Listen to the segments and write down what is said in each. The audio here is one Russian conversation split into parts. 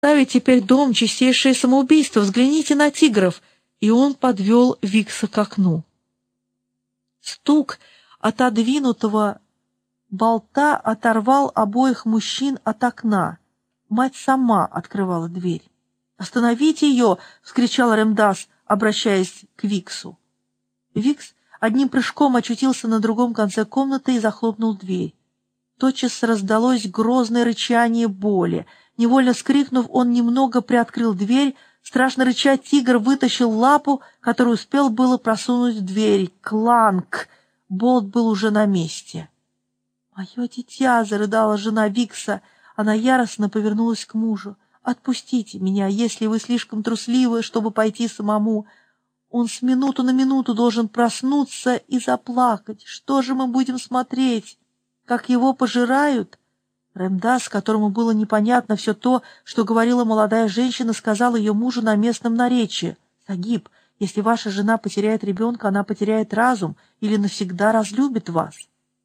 Ставить теперь дом — чистейшее самоубийство. Взгляните на тигров!» И он подвел Викса к окну. Стук отодвинутого болта оторвал обоих мужчин от окна. Мать сама открывала дверь. «Остановите ее!» — вскричал Ремдас, обращаясь к Виксу. Викс одним прыжком очутился на другом конце комнаты и захлопнул дверь. Тотчас раздалось грозное рычание боли. Невольно вскрикнув, он немного приоткрыл дверь. Страшно рыча, тигр вытащил лапу, которую успел было просунуть в дверь. Кланк! Болт был уже на месте. «Мое дитя!» — зарыдала жена Викса. Она яростно повернулась к мужу. «Отпустите меня, если вы слишком трусливы, чтобы пойти самому. Он с минуту на минуту должен проснуться и заплакать. Что же мы будем смотреть? Как его пожирают?» Ремдас, которому было непонятно все то, что говорила молодая женщина, сказал ее мужу на местном наречии: «Сагиб, если ваша жена потеряет ребенка, она потеряет разум или навсегда разлюбит вас».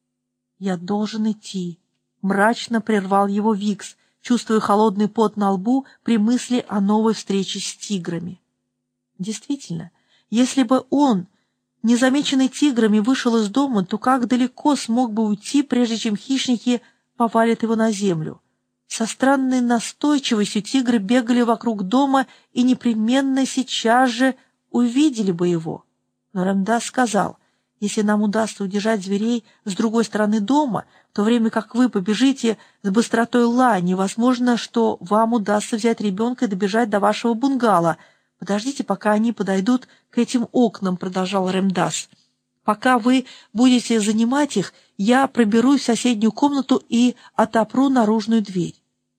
«Я должен идти», — мрачно прервал его Викс, чувствуя холодный пот на лбу при мысли о новой встрече с тиграми. Действительно, если бы он, незамеченный тиграми, вышел из дома, то как далеко смог бы уйти, прежде чем хищники повалят его на землю? Со странной настойчивостью тигры бегали вокруг дома и непременно сейчас же увидели бы его. Но Ремдас сказал: «Если нам удастся удержать зверей с другой стороны дома, в то время как вы побежите с быстротой лани, возможно, что вам удастся взять ребенка и добежать до вашего бунгало. Подождите, пока они подойдут к этим окнам», — продолжал Ремдас. «Пока вы будете занимать их, я проберусь в соседнюю комнату и отопру наружную дверь».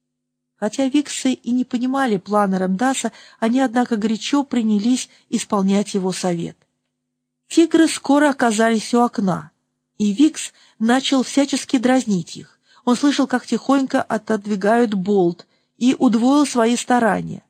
Хотя виксы и не понимали плана Ремдаса, они, однако, горячо принялись исполнять его совет. Тигры скоро оказались у окна, и Викс начал всячески дразнить их. Он слышал, как тихонько отодвигают болт, и удвоил свои старания.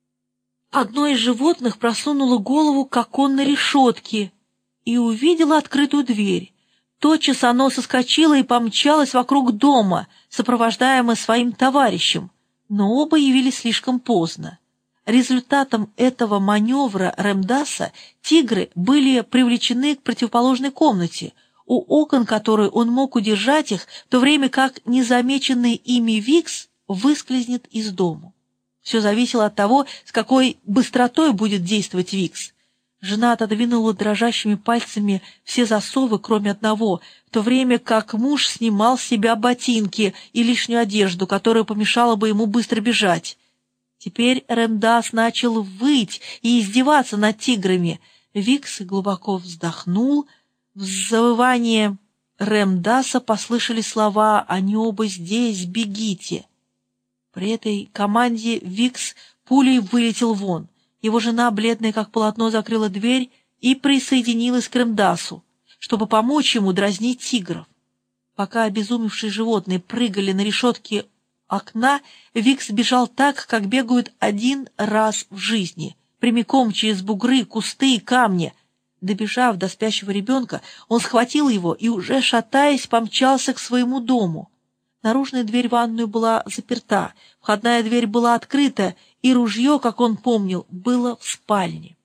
Одно из животных просунуло голову к оконной решетке и увидело открытую дверь. Тотчас оно соскочило и помчалось вокруг дома, сопровождаемое своим товарищем, но оба явились слишком поздно. Результатом этого маневра Ремдаса тигры были привлечены к противоположной комнате, у окон которой он мог удержать их, в то время как незамеченный ими Викс выскользнет из дому. Все зависело от того, с какой быстротой будет действовать Викс. Жена отодвинула дрожащими пальцами все засовы, кроме одного, в то время как муж снимал с себя ботинки и лишнюю одежду, которая помешала бы ему быстро бежать. Теперь Ремдас начал выть и издеваться над тиграми. Викс глубоко вздохнул. В завывании Ремдаса послышались слова: «Они оба здесь, бегите!» При этой команде Викс пулей вылетел вон. Его жена, бледная как полотно, закрыла дверь и присоединилась к Ремдасу, чтобы помочь ему дразнить тигров. Пока обезумевшие животные прыгали на решетке окна, Викс бежал так, как бегают один раз в жизни, прямиком через бугры, кусты и камни. Добежав до спящего ребенка, он схватил его и, уже шатаясь, помчался к своему дому. Наружная дверь в ванную была заперта, входная дверь была открыта, и ружье, как он помнил, было в спальне.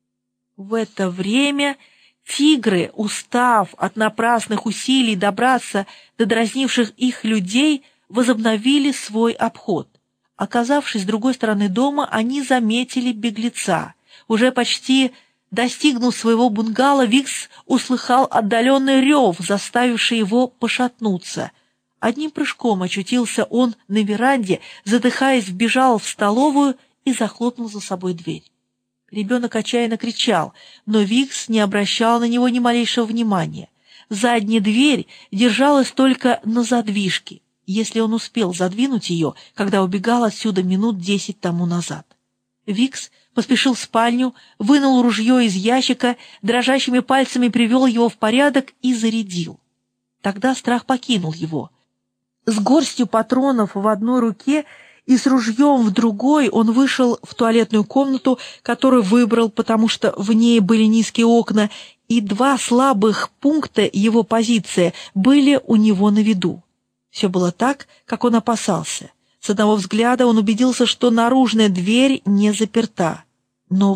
В это время тигры, устав от напрасных усилий добраться до дразнивших их людей, возобновили свой обход. Оказавшись с другой стороны дома, они заметили беглеца. Уже почти достигнув своего бунгало, Викс услыхал отдаленный рев, заставивший его пошатнуться. Одним прыжком очутился он на веранде, задыхаясь, вбежал в столовую и захлопнул за собой дверь. Ребенок отчаянно кричал, но Викс не обращал на него ни малейшего внимания. Задняя дверь держалась только на задвижке, если он успел задвинуть ее, когда убегал отсюда минут 10 тому назад. Викс поспешил в спальню, вынул ружье из ящика, дрожащими пальцами привел его в порядок и зарядил. Тогда страх покинул его. С горстью патронов в одной руке и с ружьем в другой он вышел в туалетную комнату, которую выбрал, потому что в ней были низкие окна, и два слабых пункта его позиции были у него на виду. Все было так, как он опасался. С одного взгляда он убедился, что наружная дверь не заперта. Но